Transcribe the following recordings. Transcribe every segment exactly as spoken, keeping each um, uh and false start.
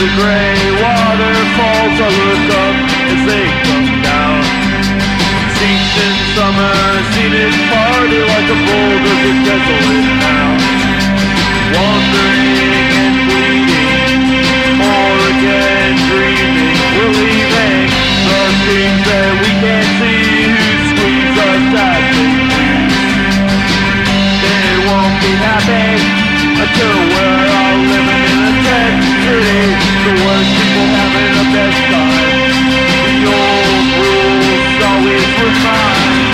the gray waterfalls, I look up as they come down. Seats in summer, seated party like a boulder of desolate town. Wandering and bleeding, more again dreaming. We're leaving the things that we can't see, who squeeze us as they please. They won't be happy until we're all living in a tent city. The worst people having the best time. The old rules always remind.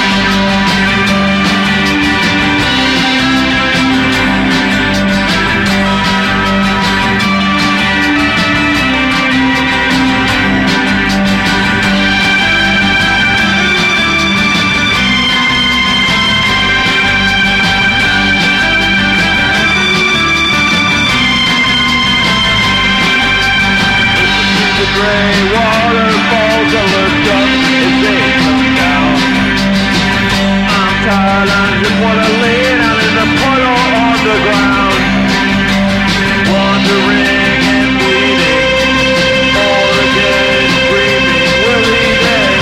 Gray waterfalls, I look up as they come down. I'm tired, I just wanna lay down in the puddle on the ground. Wandering and bleeding, all again dreaming, we're leaving.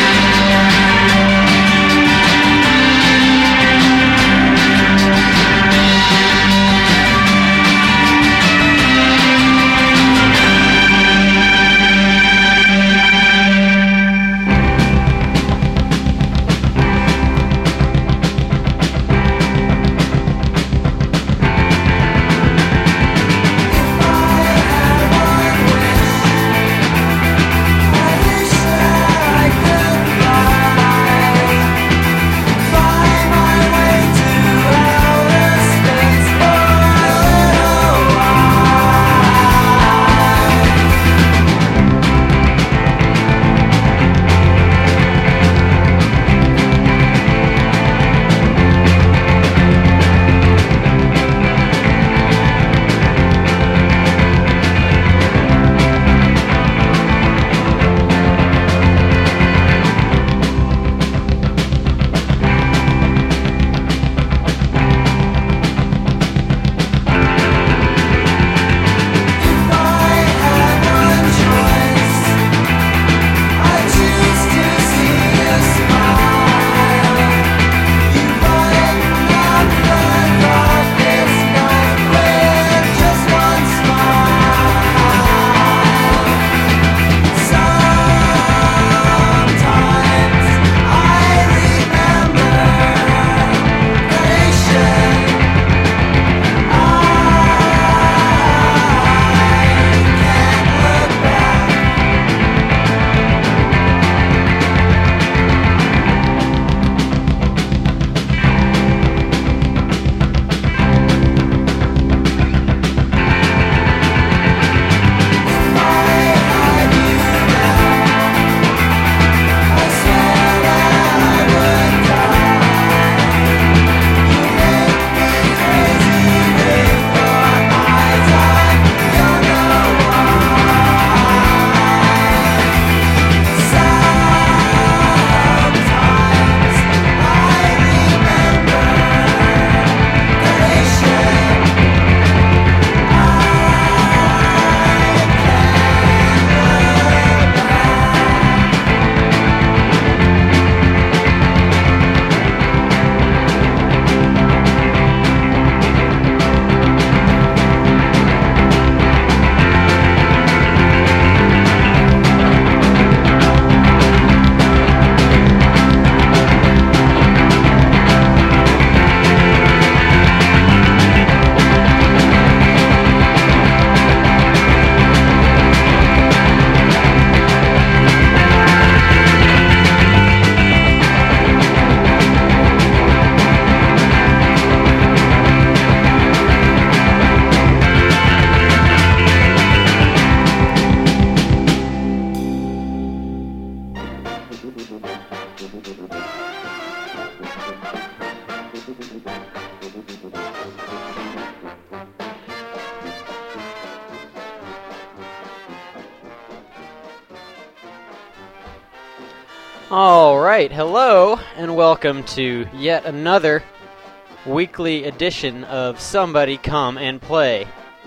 All right, hello, and welcome to yet another weekly edition of Somebody Come and Play.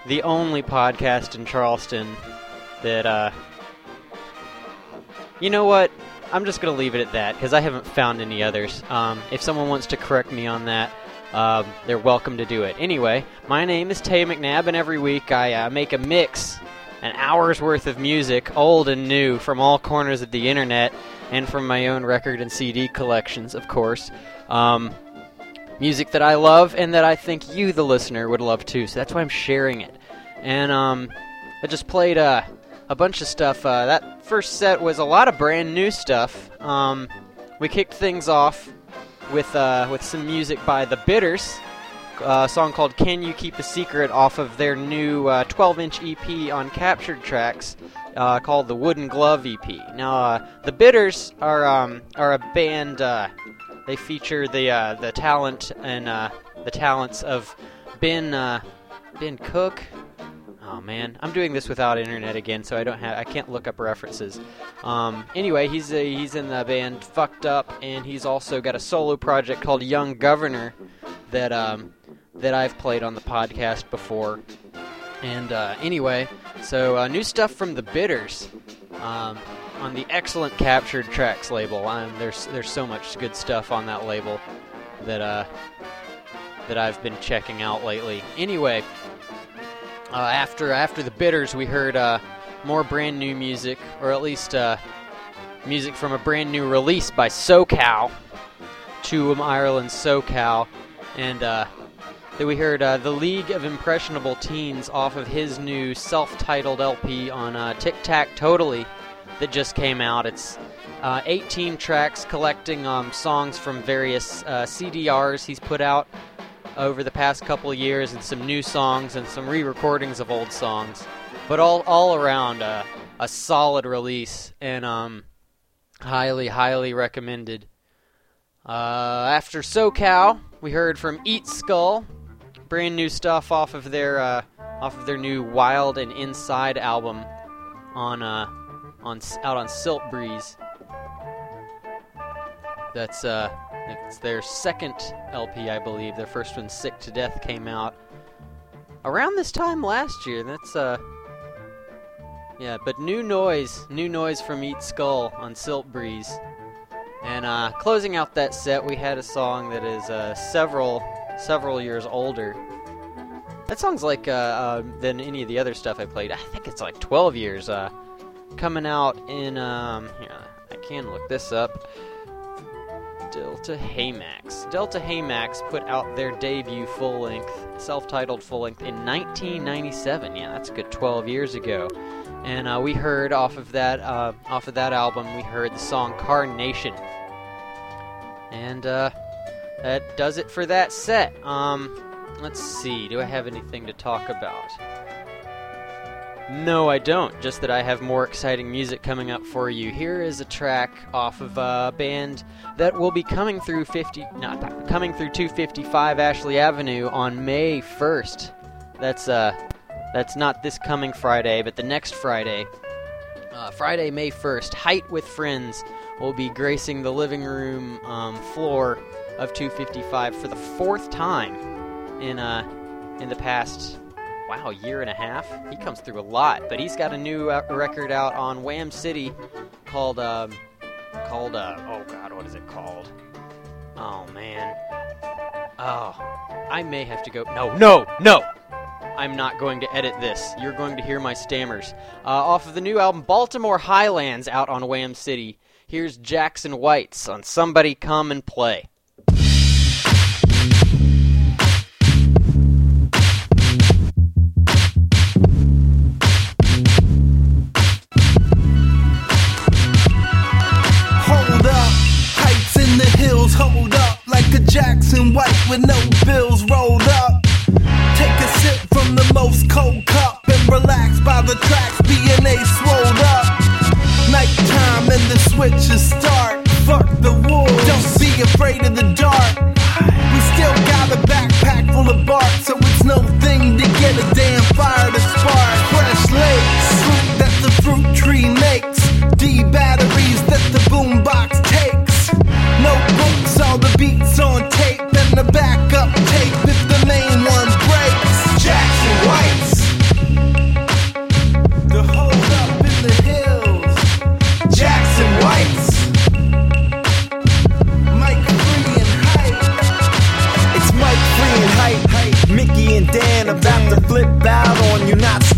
the only podcast in Charleston that, uh... You know what? I'm just going to leave it at that, because I haven't found any others. Um, if someone wants to correct me on that, uh, they're welcome to do it. Anyway, my name is Tay McNabb, and every week I uh, make a mix, an hour's worth of music, old and new, from all corners of the internet, and from my own record and C D collections, of course. Um, music that I love, and that I think you, the listener, would love too, so that's why I'm sharing it. And um, I just played... Uh, A bunch of stuff. Uh, that first set was a lot of brand new stuff. Um, we kicked things off with uh, with some music by The Bitters, uh, a song called "Can You Keep a Secret" off of their new uh, twelve-inch E P on Captured Tracks uh, called the Wooden Glove E P. Now, uh, The Bitters are um, are a band. Uh, they feature the uh, the talent and uh, the talents of Ben uh, Ben Cook. Oh man, I'm doing this without internet again, so I don't have I can't look up references. Um, anyway, he's a, he's in the band Fucked Up, and he's also got a solo project called Young Governor that um, that I've played on the podcast before. And uh, anyway, so uh, new stuff from The Bitters um, on the excellent Captured Tracks label. Um, there's there's so much good stuff on that label that uh, that I've been checking out lately. Anyway. Uh, after after The Bitters, we heard uh, more brand new music, or at least uh, music from a brand new release by SoCal, Tuam, Ireland, SoCal, and uh, then we heard uh, The League of Impressionable Teens off of his new self-titled L P on uh, Tic Tac Totally that just came out. It's uh, eighteen tracks collecting um, songs from various uh, C D Rs he's put out over the past couple of years, and some new songs and some re-recordings of old songs, but all all around uh, a solid release, and um, highly, highly recommended. Uh, after SoCal, we heard from Eat Skull, brand new stuff off of their uh, off of their new Wild and Inside album on uh, on out on Silt Breeze. That's uh. It's their second L P, I believe. Their first one, Sick to Death, came out around this time last year. That's, uh... Yeah, but new noise. New noise from Eat Skull on Silt Breeze. And, uh, closing out that set, we had a song that is, uh, several, several years older. That song's like, uh, uh, than any of the other stuff I played. I think it's like twelve years, uh, coming out in, um... Here, I can look this up. Delta Haymax. Delta Haymax put out their debut full-length, self-titled full-length in nineteen ninety-seven. Yeah, that's a good twelve years ago. And uh, we heard off of that, uh, off of that album, we heard the song Carnation. And uh, that does it for that set. Um, let's see. Do I have anything to talk about? No, I don't. Just that I have more exciting music coming up for you. Here is a track off of a band that will be coming through fifty, not coming through two fifty-five Ashley Avenue on May first. That's uh, that's not this coming Friday, but the next Friday. Uh, Friday, May first. Height with Friends will be gracing the living room um, floor of two fifty-five for the fourth time in uh, in the past. Wow, year and a half? He comes through a lot, but he's got a new uh, record out on Wham City called, um, called, uh, oh god, what is it called? Oh, man. Oh, I may have to go, no, no, no! I'm not going to edit this. You're going to hear my stammers. Uh, off of the new album, Baltimore Highlands, out on Wham City, here's Jackson Whites on Somebody Come and Play. Hold up like a Jackson White with no bills rolled up. Take a sip from the most cold cup and relax by the tracks, B and A swolled up. Nighttime and the switches start. Fuck the wolves, don't be afraid of the dark. We still got a backpack full of bark, so it's no thing to get a damn fire to spark. Fresh lakes, fruit that the fruit tree makes, D batteries that the boombox takes. Notebooks, all the beats on tape, and the backup tape if the main one breaks. Jackson Whites,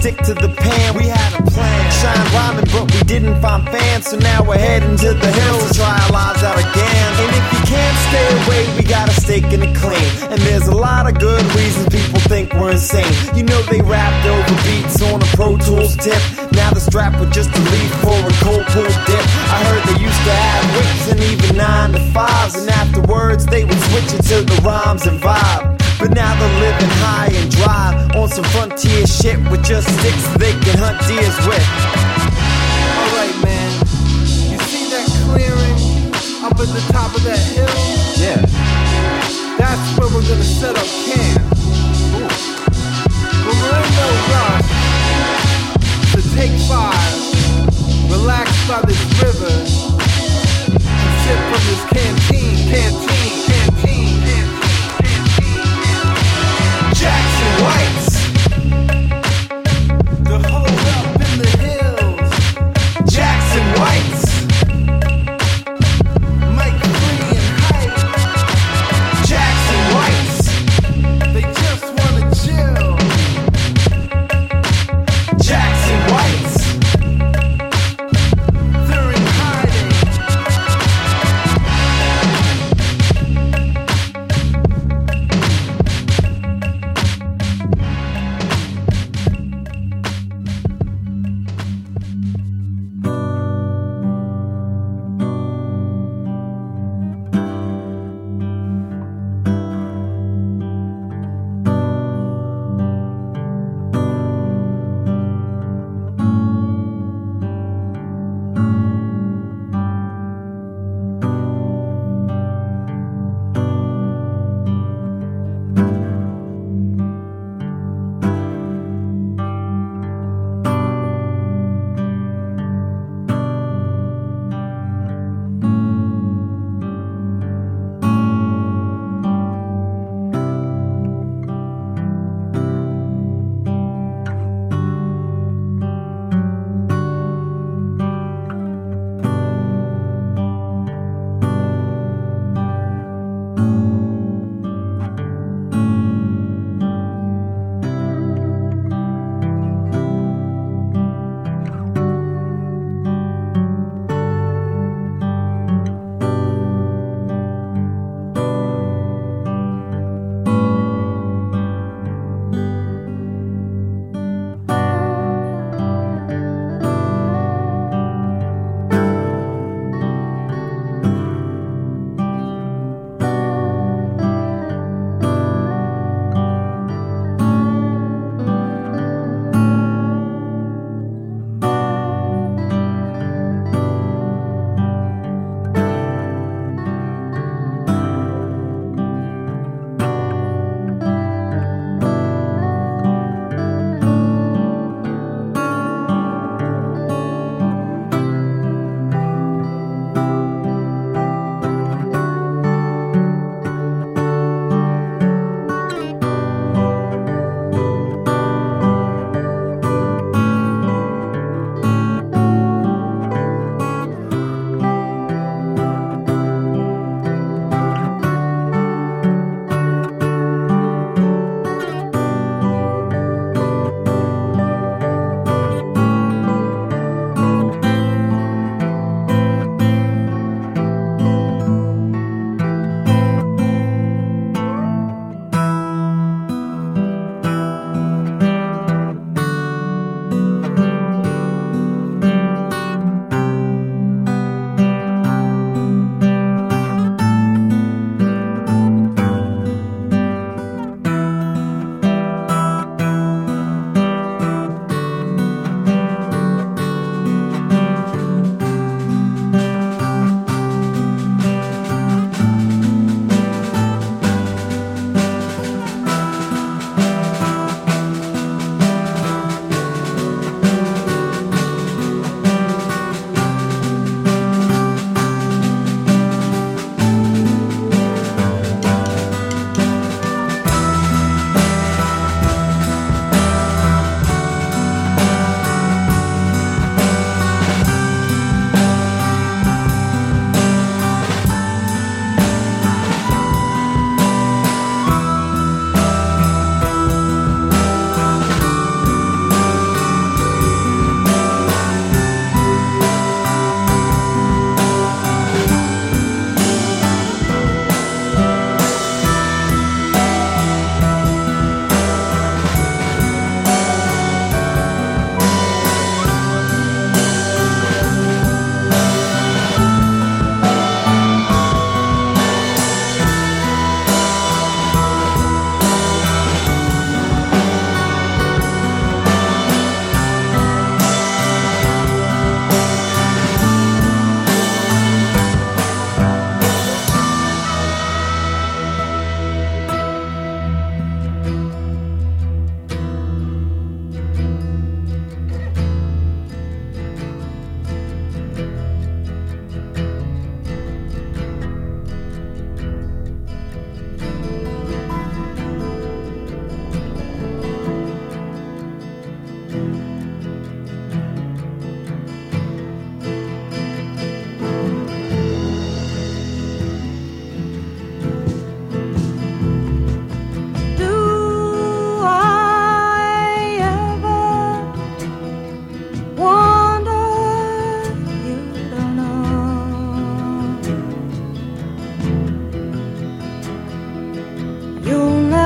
stick to the pan. We had a plan, shine rhyming, but we didn't find fans. So now we're heading to the hills to try our lives out again. And if you can't stay away, we got a stake in it clean. And there's a lot of good reasons people think we're insane. You know they rapped over beats on a Pro Tools tip. Now the strap with just a leaf for a cold pool dip. I heard they used to have whips and even nine to fives, and afterwards they would switch it to the rhymes and vibe. But now they're living high and dry on some frontier shit with just sticks they can hunt deers with. Alright, man, you see that clearing up at the top of that hill? Yeah. That's where we're gonna set up camp. But we're in no rush, so take five, relax by this river, and sip from this canteen, canteen, canteen, canteen, canteen. Jackson Whites, the hold up in the hills. Jackson Whites, Mike Free and Hype.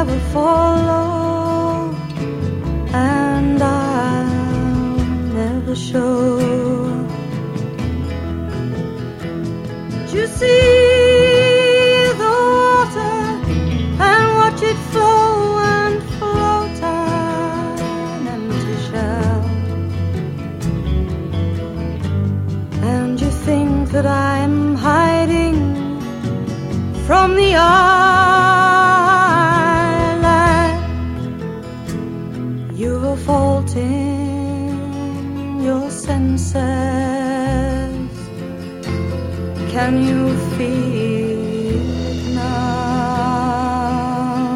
never follow, and I'll never show. Did you see the water and watch it flow and float an empty shell? And you think that I'm hiding from the island? You've a fault in your senses. Can you feel it now?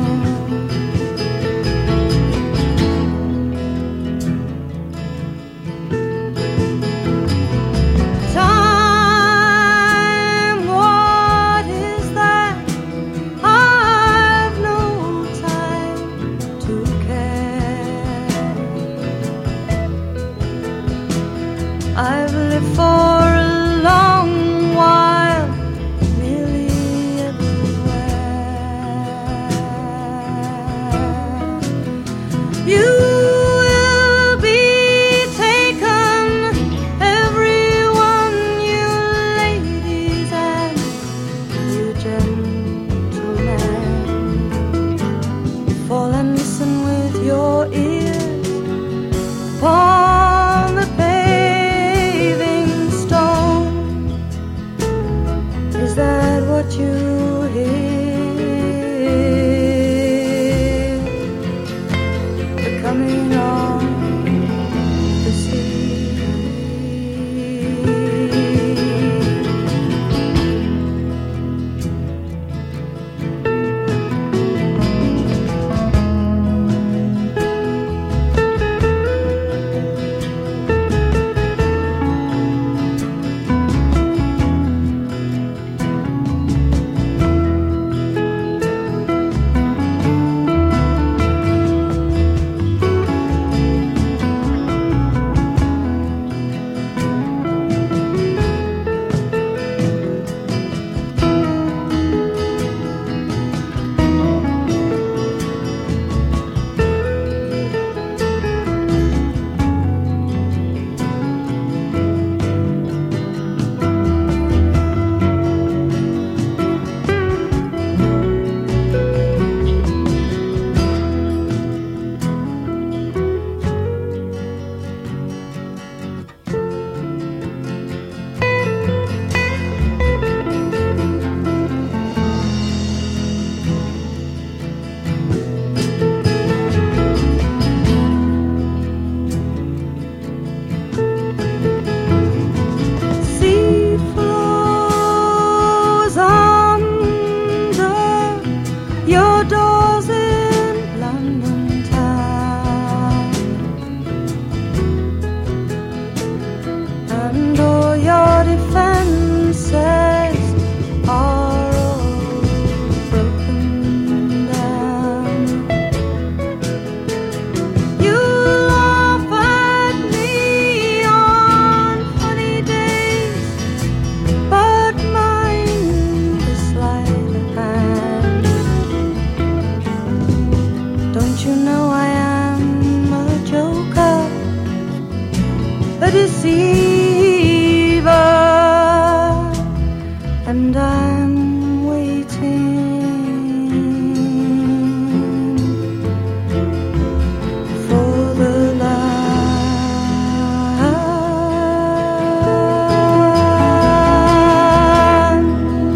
Time, what is that? I've no time to care. I've lived for a long while, nearly everywhere. You will be taken, everyone, you ladies and you gentlemen. Fall and listen with your ears upon the paving stone. Is that what you hear? The coming of the sea. Sea flows under your doors in London town, and all your defenses are all broken down. You laugh at me on funny days, but mine is sleight of hand. Don't you know I am a joker, a deceiver, and I'm waiting for the land.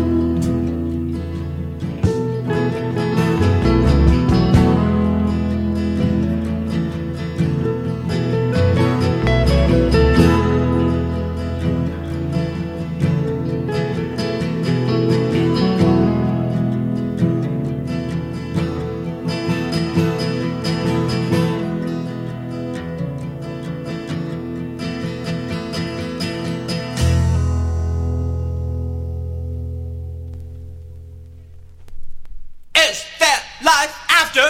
Is there life after?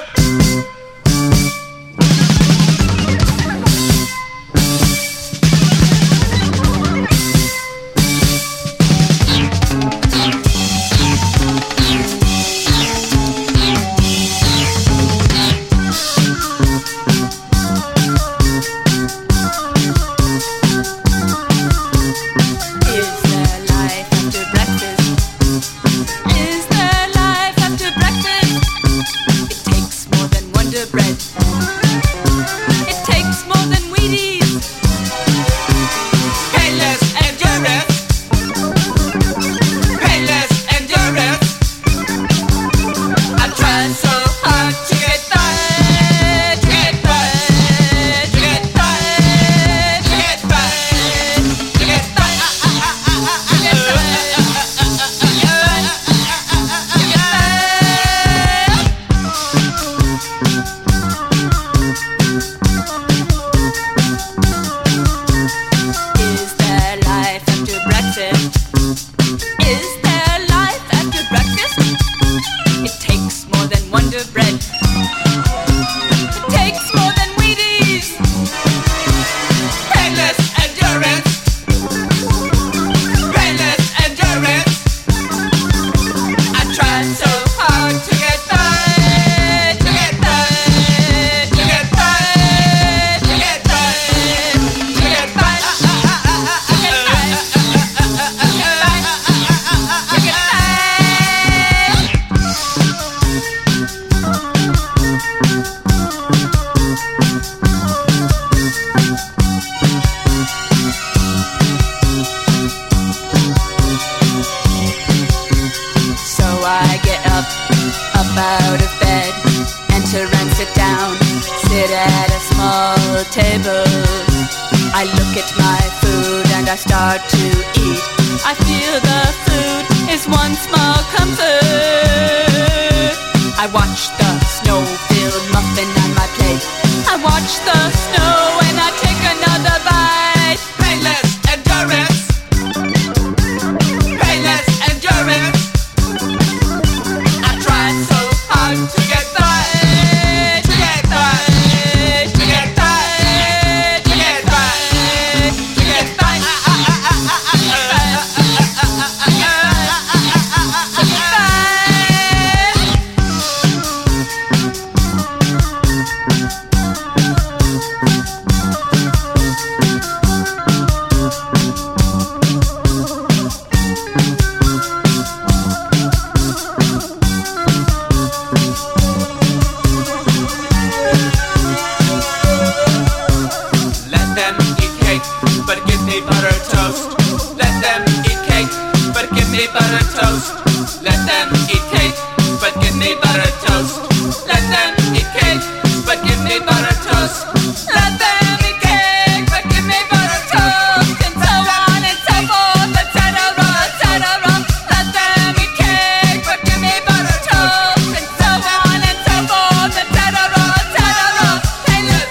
Wonder Bread. It takes more than Wheaties. Painless endurance. Painless endurance. I tried so hard to get by, to get by, to get by, to get by, to get by, to get by, to get by. So I get up, up out of bed, enter and sit down, sit at a small table. I look at my food and I start to eat. I feel the food is one small comfort. I watch the snow-filled muffin on my plate. I watch the snow and I take another bite. Painless endurance. Painless endurance. I tried so hard to get by, to get by, to get by, to get by, to get by, to get by. Let them eat cake, but give me butter toast. Let them eat cake, but give me butter toast. Let them eat cake, but give me butter toast. Let them eat cake, but give me butter toast. Let them eat cake, but give me butter toast. And so on and so forth, et cetera, et cetera. Let them eat cake, but give me butter toast. And so on and so forth, et cetera, et cetera. Painless.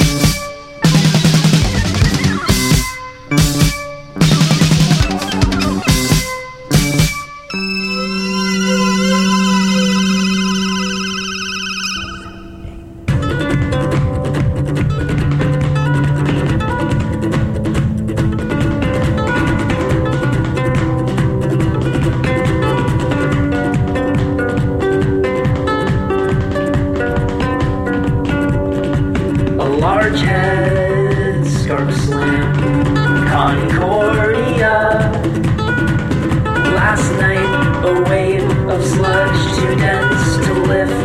A large head, scarf slam, Concordia. Last night, a wave of sludge too dense to lift.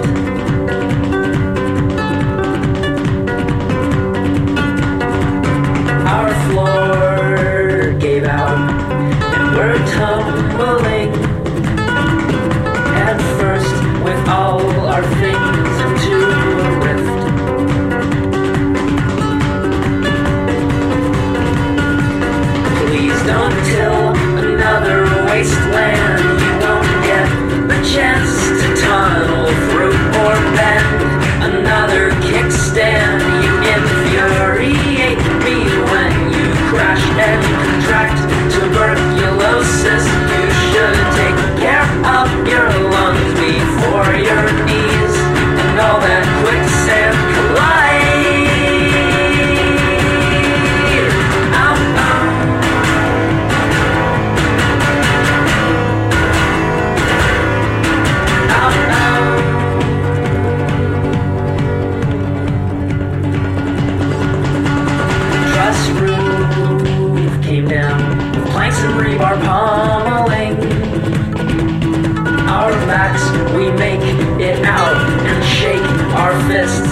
Our floor gave out, and we're tumbling. Head first with all our things into a rift. Please don't till another wasteland. You won't get the chance to tunnel through or bend another kickstand. You infuriate me when you crash and contract tuberculosis. You should take care of your lungs before your knees and all that quicksand collide. Ow, ow. Ow, ow. Truss roof came down with planks and rebar pummeling. Our backs, we make it out and shake our fists.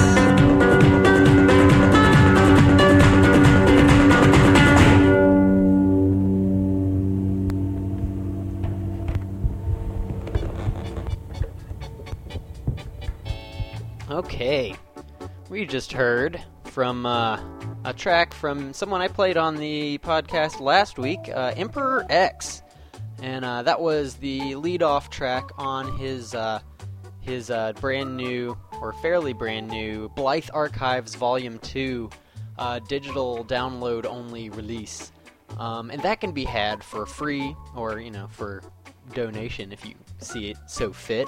Okay, we just heard from uh, a track from someone I played on the podcast last week, uh, Emperor X, and uh, that was the lead-off track on his uh, his uh, brand new, or fairly brand new, Blythe Archives Volume two uh, digital download-only release, um, and that can be had for free, or you know, for donation if you see it so fit.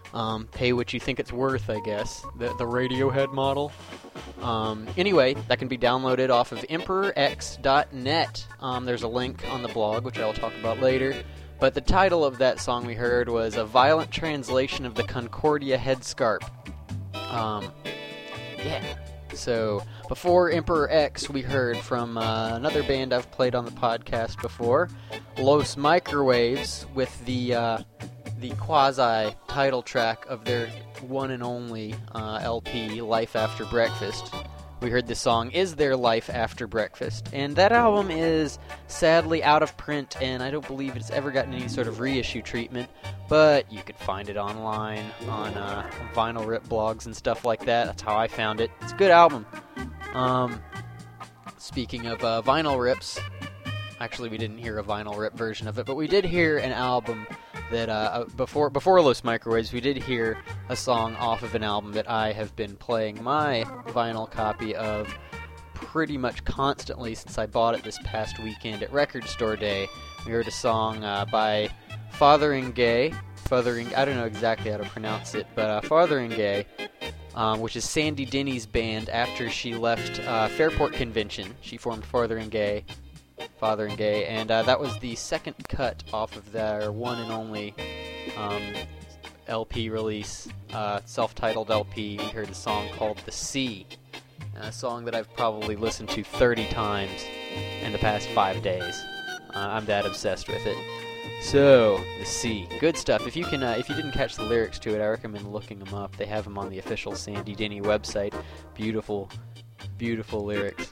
Um, pay what you think it's worth, I guess. The, the Radiohead model. Um, anyway, that can be downloaded off of emperor x dot net. Um, there's a link on the blog, which I'll talk about later. But the title of that song we heard was A Violent Translation of the Concordia Headscarp. Um, yeah. So, before Emperor X, we heard from uh, another band I've played on the podcast before, Los Microwaves, with the uh, the quasi-title track of their one and only uh, L P, Life After Breakfast. We heard the song Is There Life After Breakfast? And that album is sadly out of print, and I don't believe it's ever gotten any sort of reissue treatment, but you could find it online on uh, vinyl rip blogs and stuff like that. That's how I found it. It's a good album. Um, speaking of uh, vinyl rips, actually we didn't hear a vinyl rip version of it, but we did hear an album that uh, before before Los Microwaves, we did hear a song off of an album that I have been playing my vinyl copy of pretty much constantly since I bought it this past weekend at Record Store Day. We heard a song uh, by Fotheringay, Fothering, I don't know exactly how to pronounce it, but uh, Fotheringay, um, which is Sandy Denny's band after she left uh, Fairport Convention. She formed Fotheringay. Fotheringay, and uh, that was the second cut off of their one and only um, L P release, uh, self-titled L P. We heard a song called The Sea, a song that I've probably listened to thirty times in the past five days. Uh, I'm that obsessed with it. So, The Sea, good stuff. If you can, uh, if you didn't catch the lyrics to it, I recommend looking them up. They have them on the official Sandy Denny website. Beautiful, beautiful lyrics.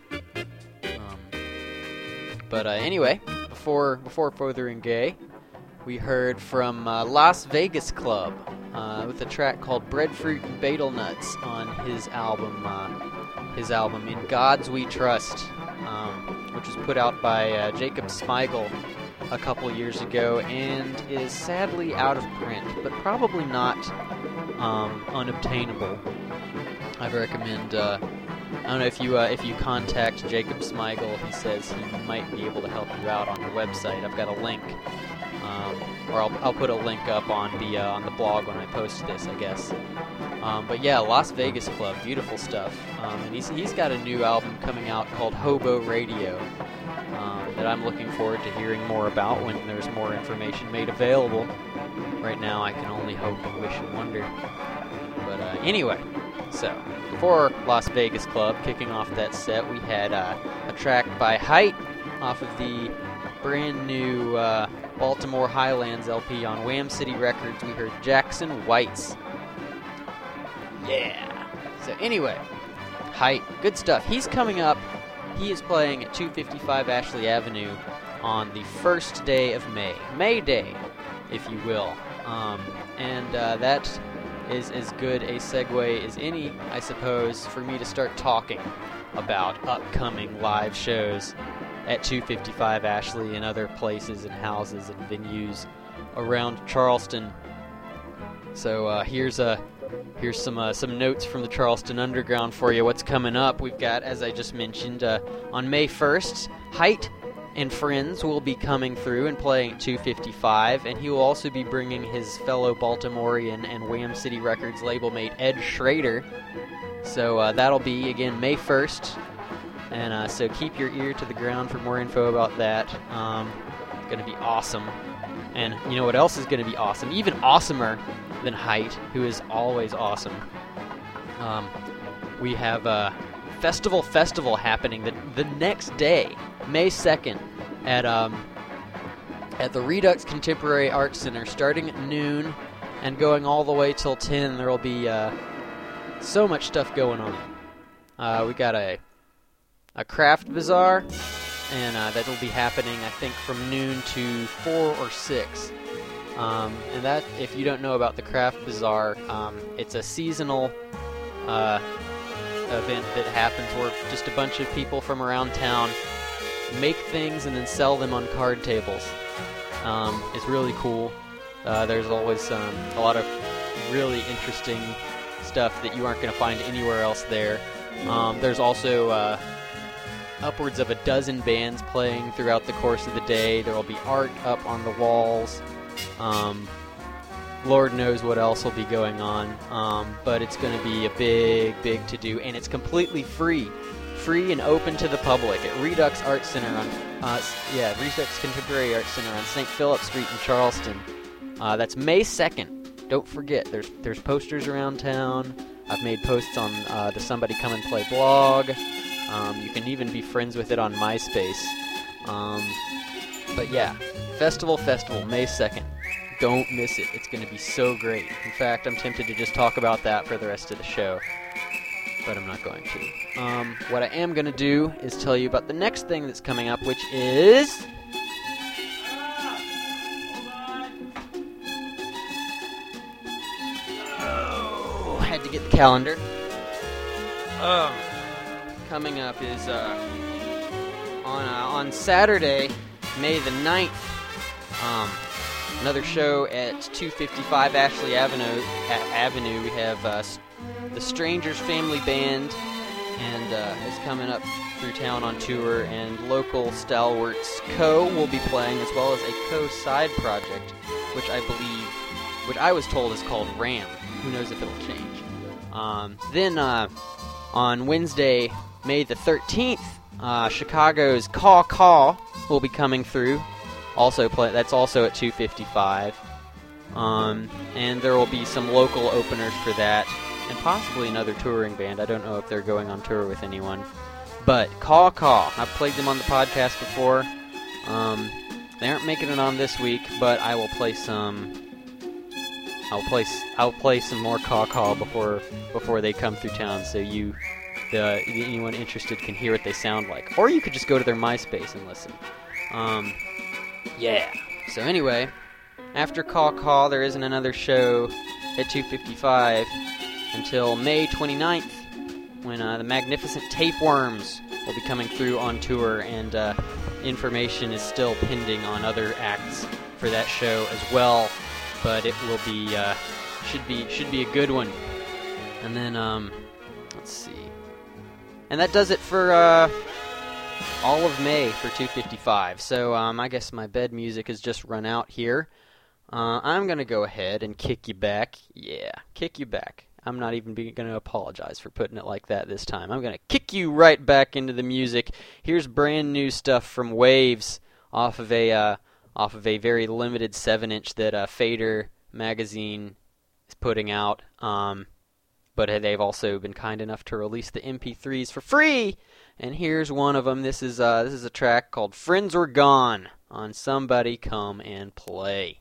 But uh, anyway, before before Fotheringay, we heard from uh, Las Vegas Club uh, with a track called Breadfruit and Betel Nuts on his album, uh, his album In Gods We Trust, um, which was put out by uh, Jacob Smigel a couple years ago and is sadly out of print, but probably not um, unobtainable. I'd recommend. Uh, I don't know if you uh, if you contact Jacob Smigel, he says he might be able to help you out on the website. I've got a link, um, or I'll, I'll put a link up on the uh, on the blog when I post this, I guess. Um, but yeah, Las Vegas Club, beautiful stuff. Um, and he's he's got a new album coming out called Hobo Radio um, that I'm looking forward to hearing more about when there's more information made available. Right now, I can only hope and wish and wonder. But uh, anyway. So, before Las Vegas Club, kicking off that set, we had uh, a track by Height off of the brand new uh, Baltimore Highlands L P on Wham City Records. We heard Jackson Whites. Yeah. So anyway, Height, good stuff. He's coming up. He is playing at two fifty-five Ashley Avenue on the first day of May. May Day, if you will. Um, and uh, that is as good a segue as any, I suppose, for me to start talking about upcoming live shows at two fifty-five Ashley and other places and houses and venues around Charleston. So uh, here's a here's some uh, some notes from the Charleston Underground for you. What's coming up? We've got, as I just mentioned, uh, on May first, Height and friends will be coming through and playing at two fifty-five, and he will also be bringing his fellow Baltimorean and Wham City Records label mate Ed Schrader. So uh, that'll be, again, May first, and uh, so keep your ear to the ground for more info about that. Um, it's going to be awesome. And you know what else is going to be awesome? Even awesomer than Height, who is always awesome. Um, we have a Festival Festival happening the, the next day, May second, at um at the Redux Contemporary Arts Center, starting at noon and going all the way till ten. There will be uh, so much stuff going on. Uh, we got a a craft bazaar, and uh, that will be happening, I think, from noon to four or six. Um, and that, if you don't know about the craft bazaar, um, it's a seasonal uh, event that happens where just a bunch of people from around town make things and then sell them on card tables. Um, it's really cool. Uh, there's always um, a lot of really interesting stuff that you aren't going to find anywhere else there. Um, there's also uh, upwards of a dozen bands playing throughout the course of the day. There will be art up on the walls. Um, Lord knows what else will be going on, um, but it's going to be a big, big to-do, and it's completely free. Free and open to the public at Redux Art Center on, uh, yeah, Redux Contemporary Art Center on Saint Philip Street in Charleston. Uh, that's May second. Don't forget, there's there's posters around town. I've made posts on uh, the Somebody Come and Play blog. Um, you can even be friends with it on MySpace. Um, but yeah, Festival Festival, May second. Don't miss it. It's going to be so great. In fact, I'm tempted to just talk about that for the rest of the show, but I'm not going to. Um, what I am going to do is tell you about the next thing that's coming up, which is... Oh, had to get the calendar. Um, coming up is uh, on uh, on Saturday, May the ninth. Um, another show at two fifty-five Ashley Avenue. At Avenue, we have uh, the Strangers Family Band, and uh, is coming up through town on tour. And local Stalwarts Co. will be playing, as well as a Co. side project, which I believe, which I was told is called Ram. Who knows if it'll change? Um, then uh, on Wednesday, May the thirteenth, uh, Chicago's Caw Caw will be coming through. Also play. That's also at two fifty-five. Um, and there will be some local openers for that, and possibly another touring band. I don't know if they're going on tour with anyone. But Caw Caw, I've played them on the podcast before. Um, they aren't making it on this week, but I will play some. I'll play. I'll play some more Caw Caw before before they come through town, so you, the anyone interested, can hear what they sound like. Or you could just go to their MySpace and listen. Um, yeah. So anyway, after Caw Caw, there isn't another show at two fifty-five until May twenty-ninth, when uh, the Magnificent Tapeworms will be coming through on tour, and uh, information is still pending on other acts for that show as well. But it will be uh, should be should be a good one. And then um, let's see, and that does it for uh, all of May for two fifty-five. So um, I guess my bed music has just run out here. Uh, I'm gonna go ahead and kick you back. Yeah, kick you back. I'm not even going to apologize for putting it like that this time. I'm going to kick you right back into the music. Here's brand new stuff from Waves off of a uh, off of a very limited seven inch that uh, Fader magazine is putting out. Um, but they've also been kind enough to release the M P threes for free. And here's one of them. This is uh, this is a track called "Friends Were Gone" on Somebody Come and Play.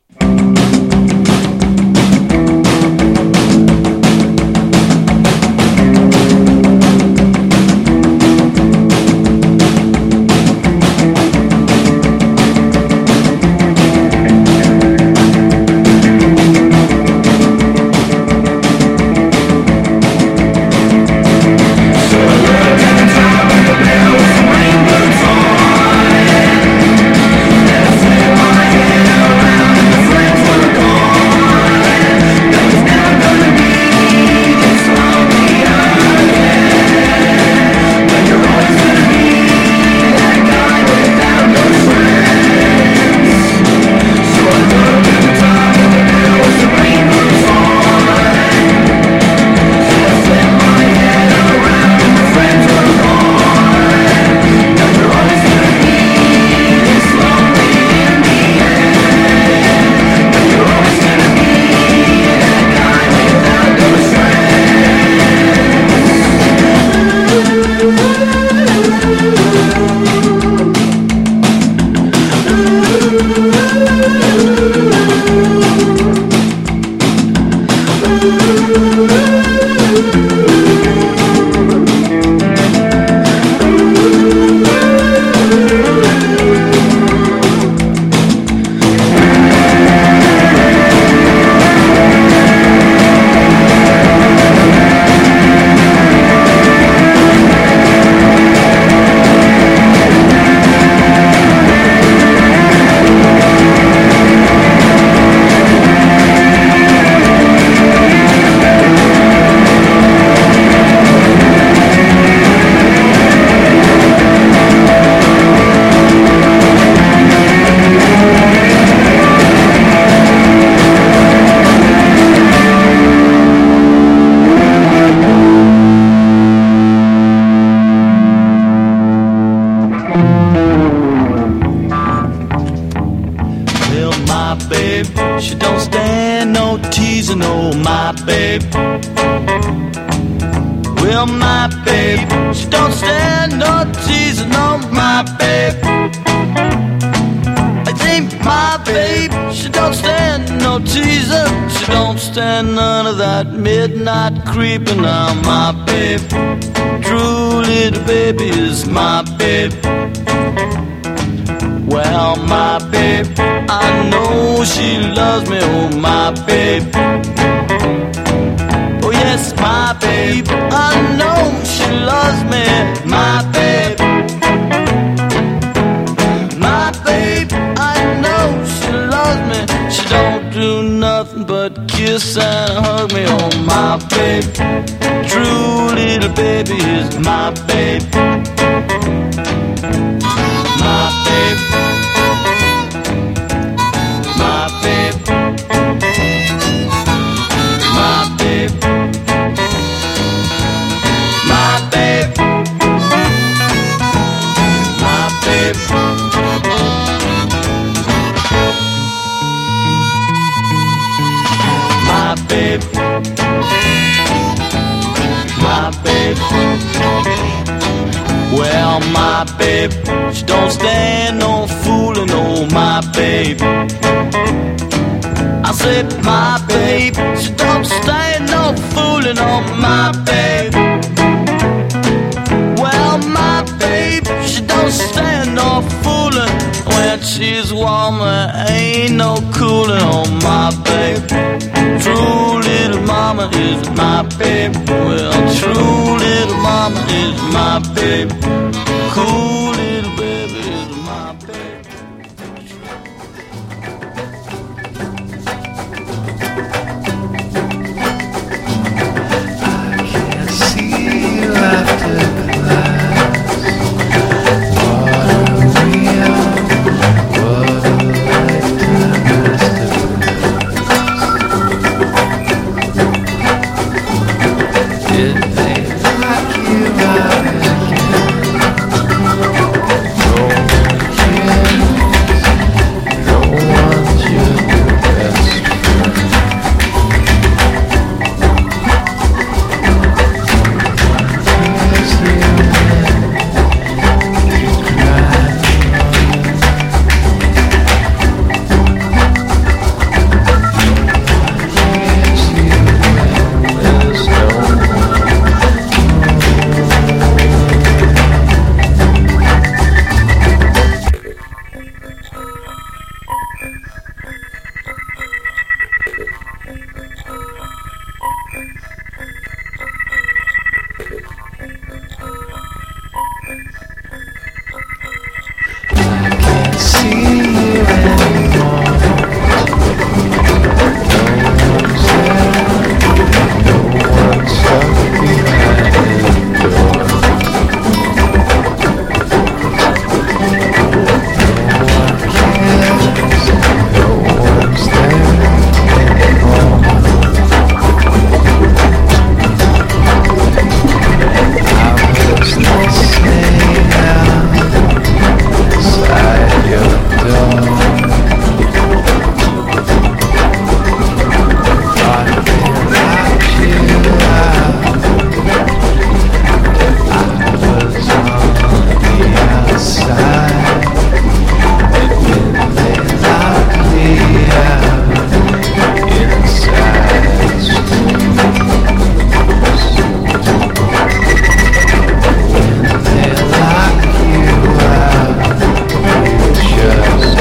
babe. Well, my babe, she don't stand no teasing, no, my babe. I think my babe, she don't stand no teasing. She don't stand none of that midnight creeping. Now, my babe, true little baby is my babe. Well, my babe, I know she loves me, oh, my babe. Oh, yes, my babe, I know she loves me, my babe. My babe, I know she loves me. She don't do nothing but kiss and hug me, oh, my babe. True little baby is my babe. My babe, my babe, my babe, my babe, my babe, my babe, my babe. Well, my babe, she don't stand no fooling, oh, my babe. I said, my babe, she don't stand no fooling, oh, my babe. Well, my babe, she don't stand no fooling. When she's warm, there ain't no cooling, oh, my babe. True little mama is my babe. Well, true little mama is my babe. Cool little baby is my babe. I can't see you after class. What a real, what a lifetime masterpiece. Did they lock you out again? No one's your best friend. Yes, you meant you cried. Yes, you meant there's no one. I can't see you anymore. No one's there. No one's stuck behind the door. No one cares. No one's there anymore. I was listening out inside your door. I can lock you out. I was on the outside, and then they locked me out inside When they lock you out, you just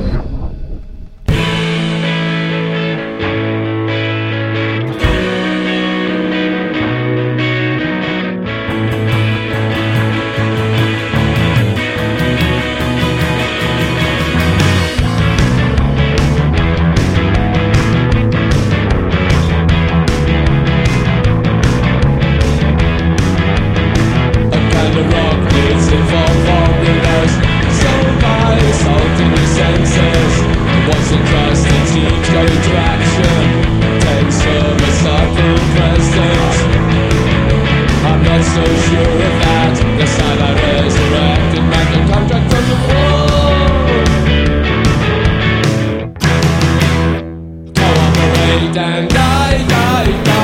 A kind of rock needs to fall formulas. So by assaulting your senses. Once the trust and teams go into action, takes from a subtle presence. I'm not so sure of that. The side I resurrected like a contract from the wall. Go on parade and die, die, die.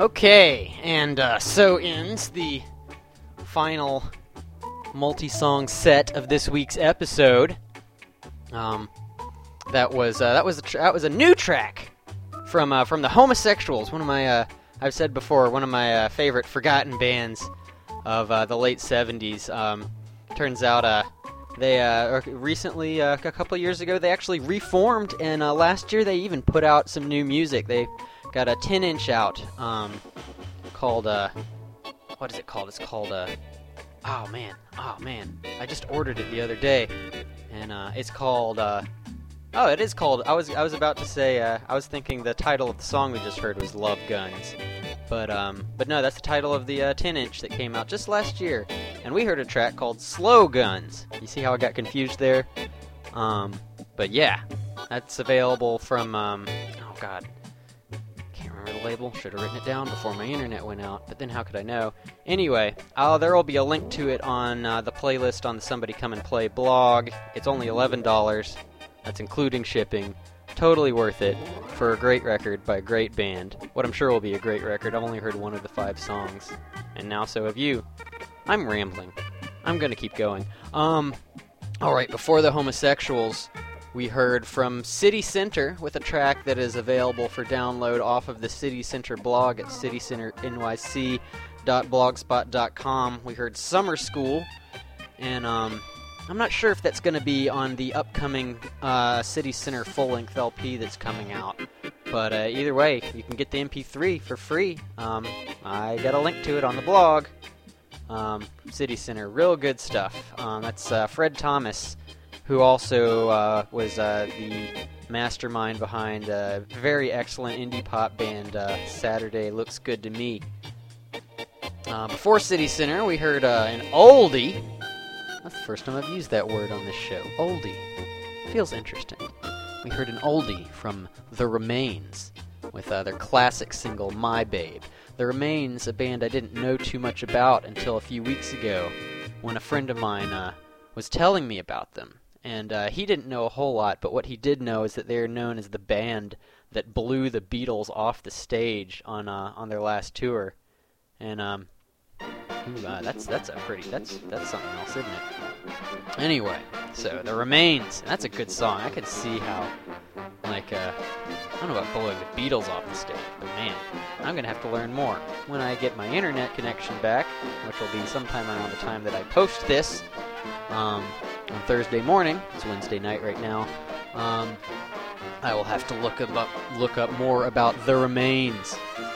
Okay, and uh, so ends the final multi-song set of this week's episode. Um, that was uh, that was a tr- that was a new track from uh, from the Homosexuals. One of my uh, I've said before, one of my uh, favorite forgotten bands of uh, the late seventies. Um, turns out uh, they uh, recently, uh, a couple of years ago, they actually reformed, and uh, last year they even put out some new music. They got a ten inch out um, called, uh, what is it called? It's called, uh, oh man, oh man, I just ordered it the other day, and uh, it's called, uh, oh, it is called, I was I was about to say, uh, I was thinking the title of the song we just heard was Love Guns. But um, but no, that's the title of the uh, ten inch that came out just last year. And we heard a track called Slow Guns. You see how I got confused there? Um, but yeah, that's available from, um, oh god, can't remember the label. Should have written it down before my internet went out. But then how could I know? Anyway, uh, there will be a link to it on uh, the playlist on the Somebody Come and Play blog. It's only eleven dollars. That's including shipping. Totally worth it for a great record by a great band. What I'm sure will be a great record. I've only heard one of the five songs, and now so have you. I'm rambling. I'm gonna keep going. Um, alright, before the Homosexuals, we heard from City Center with a track that is available for download off of the City Center blog at city center n y c dot blogspot dot com. We heard Summer School, and um... I'm not sure if that's going to be on the upcoming uh, City Center full-length L P that's coming out. But uh, either way, you can get the M P three for free. Um, I got a link to it on the blog. Um, City Center, real good stuff. Um, that's uh, Fred Thomas, who also uh, was uh, the mastermind behind a very excellent indie pop band, uh, Saturday Looks Good to Me. Uh, before City Center, we heard uh, an oldie. That's the first time I've used that word on this show. Oldie. Feels interesting. We heard an oldie from The Remains with uh, their classic single, My Babe. The Remains, a band I didn't know too much about until a few weeks ago when a friend of mine uh, was telling me about them. And uh, he didn't know a whole lot, but what he did know is that they're known as the band that blew the Beatles off the stage on uh, on their last tour. And, um... Ooh, uh, that's that's a pretty that's that's something else, isn't it? Anyway, so The Remains. That's a good song. I can see how, like, uh, I don't know about blowing the Beatles off the stage, but man, I'm gonna have to learn more when I get my internet connection back, which will be sometime around the time that I post this um, on Thursday morning. It's Wednesday night right now. Um, I will have to look up look up more about The Remains.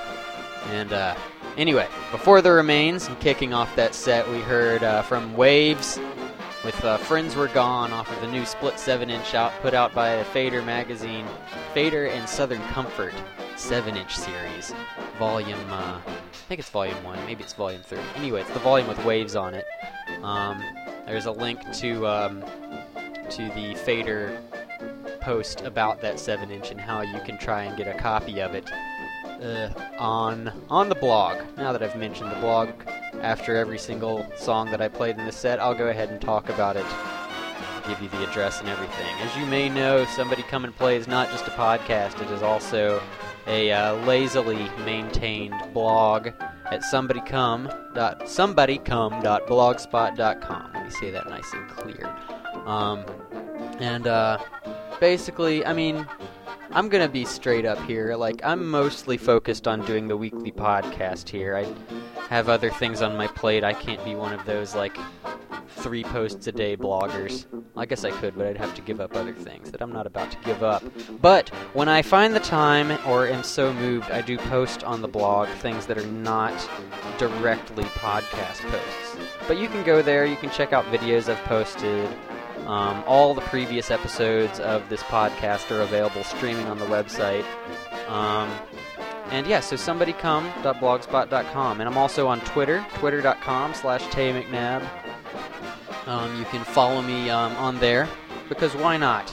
And uh, anyway, before The Remains and kicking off that set, we heard uh, from Waves with uh, Friends Were Gone off of the new split seven inch out put out by Fader magazine, Fader and Southern Comfort seven inch series, volume, uh, I think it's volume one, maybe it's volume three. Anyway, it's the volume with Waves on it. Um, there's a link to um, to the Fader post about that seven inch and how you can try and get a copy of it. Uh, on on the blog. Now that I've mentioned the blog, after every single song that I played in the set, I'll go ahead and talk about it, give you the address and everything. As you may know, Somebody Come and Play is not just a podcast, it is also a uh, lazily maintained blog at somebodycome dot somebodycome dot blogspot dot com. Let me say that nice and clear. Um, and uh, basically, I mean, I'm going to be straight up here. Like, I'm mostly focused on doing the weekly podcast here. I have other things on my plate. I can't be one of those, like, three posts a day bloggers. I guess I could, but I'd have to give up other things that I'm not about to give up. But when I find the time or am so moved, I do post on the blog things that are not directly podcast posts. But you can go there. You can check out videos I've posted. Um, all the previous episodes of this podcast are available streaming on the website. Um, and yeah, so somebodycome dot blogspot dot com. And I'm also on Twitter, twitter dot com slash Tay McNabb. Um, you can follow me um, on there, because why not?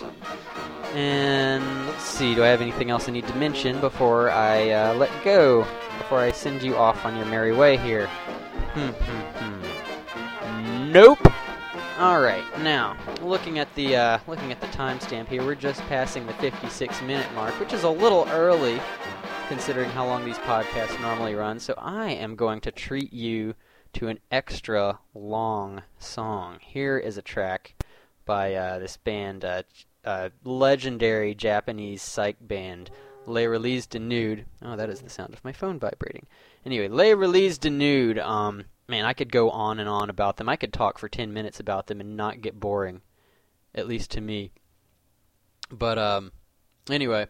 And let's see, do I have anything else I need to mention before I uh, let go? Before I send you off on your merry way here? Hmm, hmm, hmm. Nope! Alright, now, looking at the uh, looking at the timestamp here, we're just passing the fifty-six minute mark, which is a little early, considering how long these podcasts normally run, so I am going to treat you to an extra long song. Here is a track by uh, this band, uh, uh, legendary Japanese psych band, Les Release de Nude. Oh, that is the sound of my phone vibrating. Anyway, Les Release de Nude. Um, man, I could go on and on about them. I could talk for ten minutes about them and not get boring, at least to me. But um, anyway.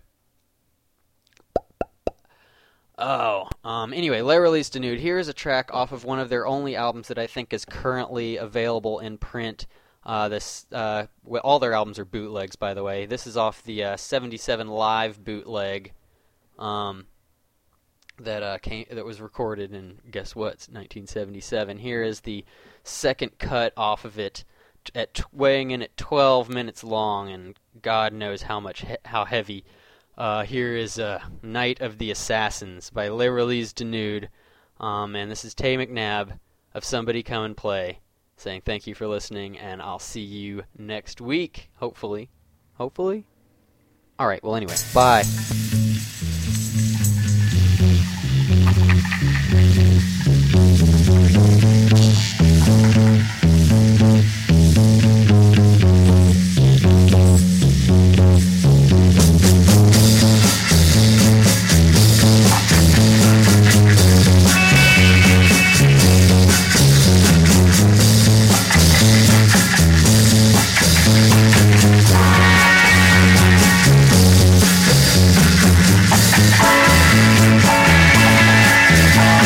Oh, um, anyway, Les Release de Nude. Here is a track off of one of their only albums that I think is currently available in print. Uh, this, uh, well, all their albums are bootlegs, by the way. This is off the uh, seventy-seven Live bootleg um, that uh, came, that was recorded in, guess what, nineteen seventy-seven. Here is the second cut off of it, at t- weighing in at twelve minutes long, and God knows how much he- how heavy. Uh, here is uh, Night of the Assassins by Les Release de Nude. Um, and this is Tay McNabb of Somebody Come and Play saying thank you for listening, and I'll see you next week, hopefully. Hopefully? Alright, well anyway, bye. Bye.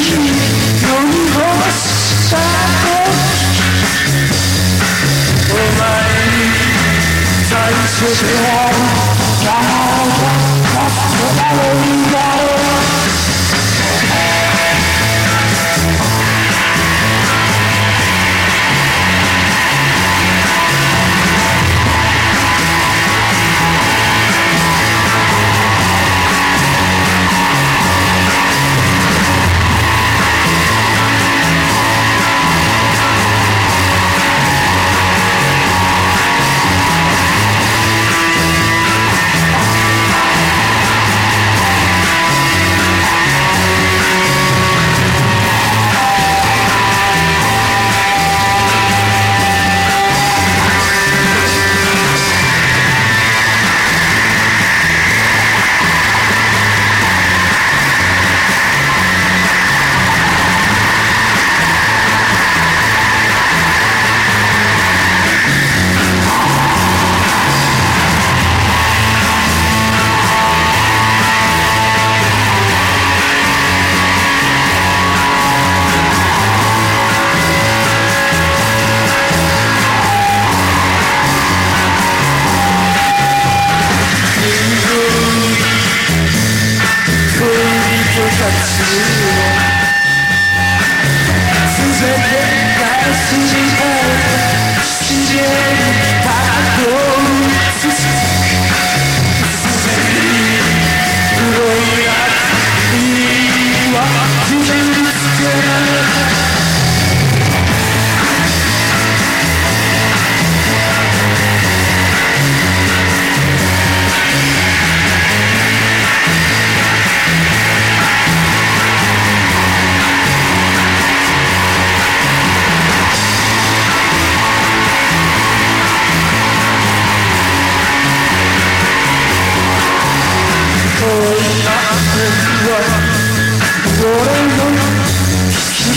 What I know,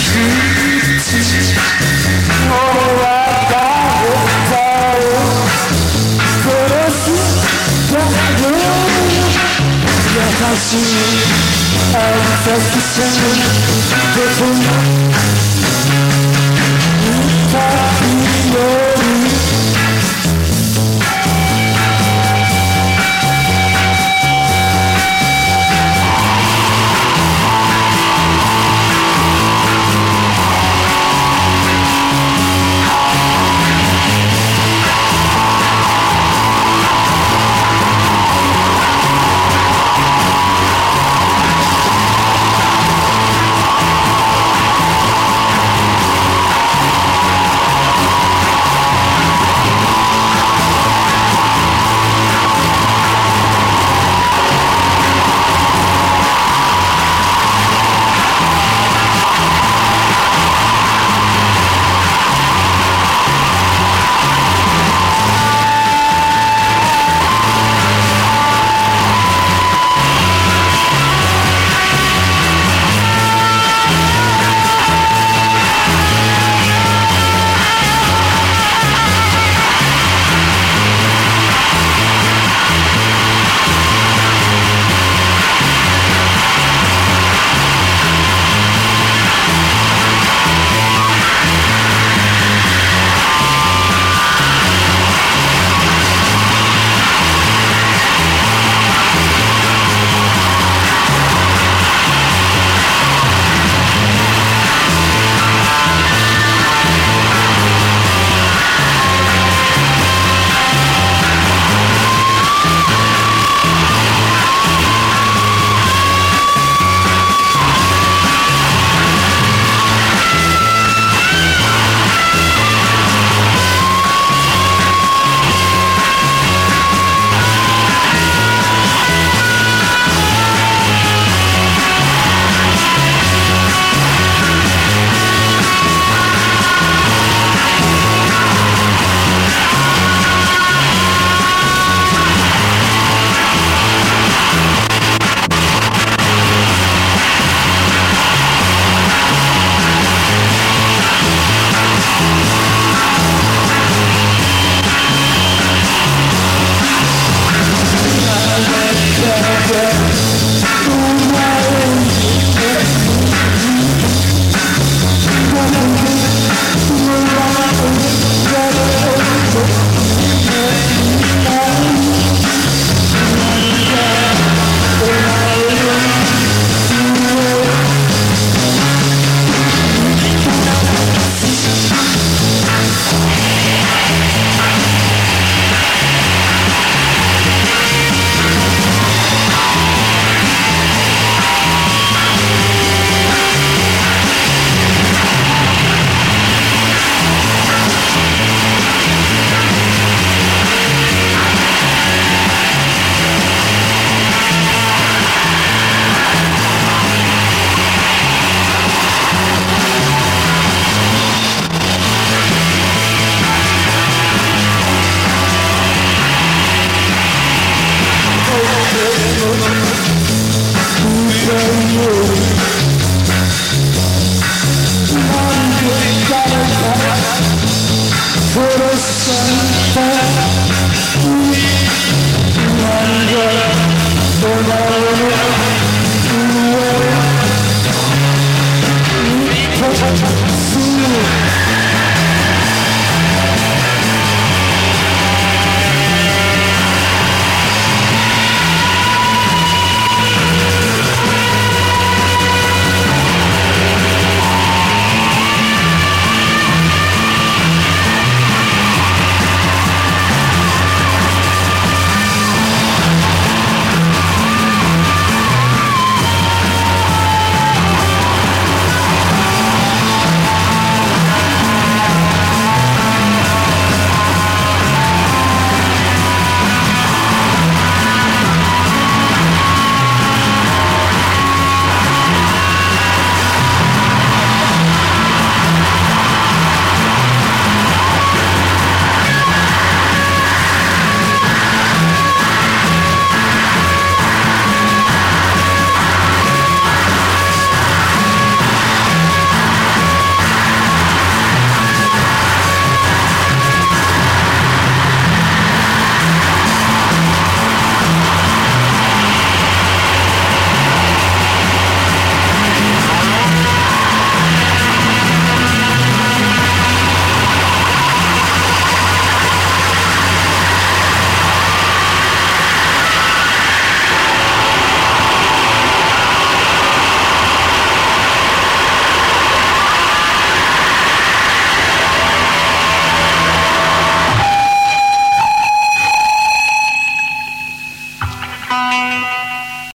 Thank you.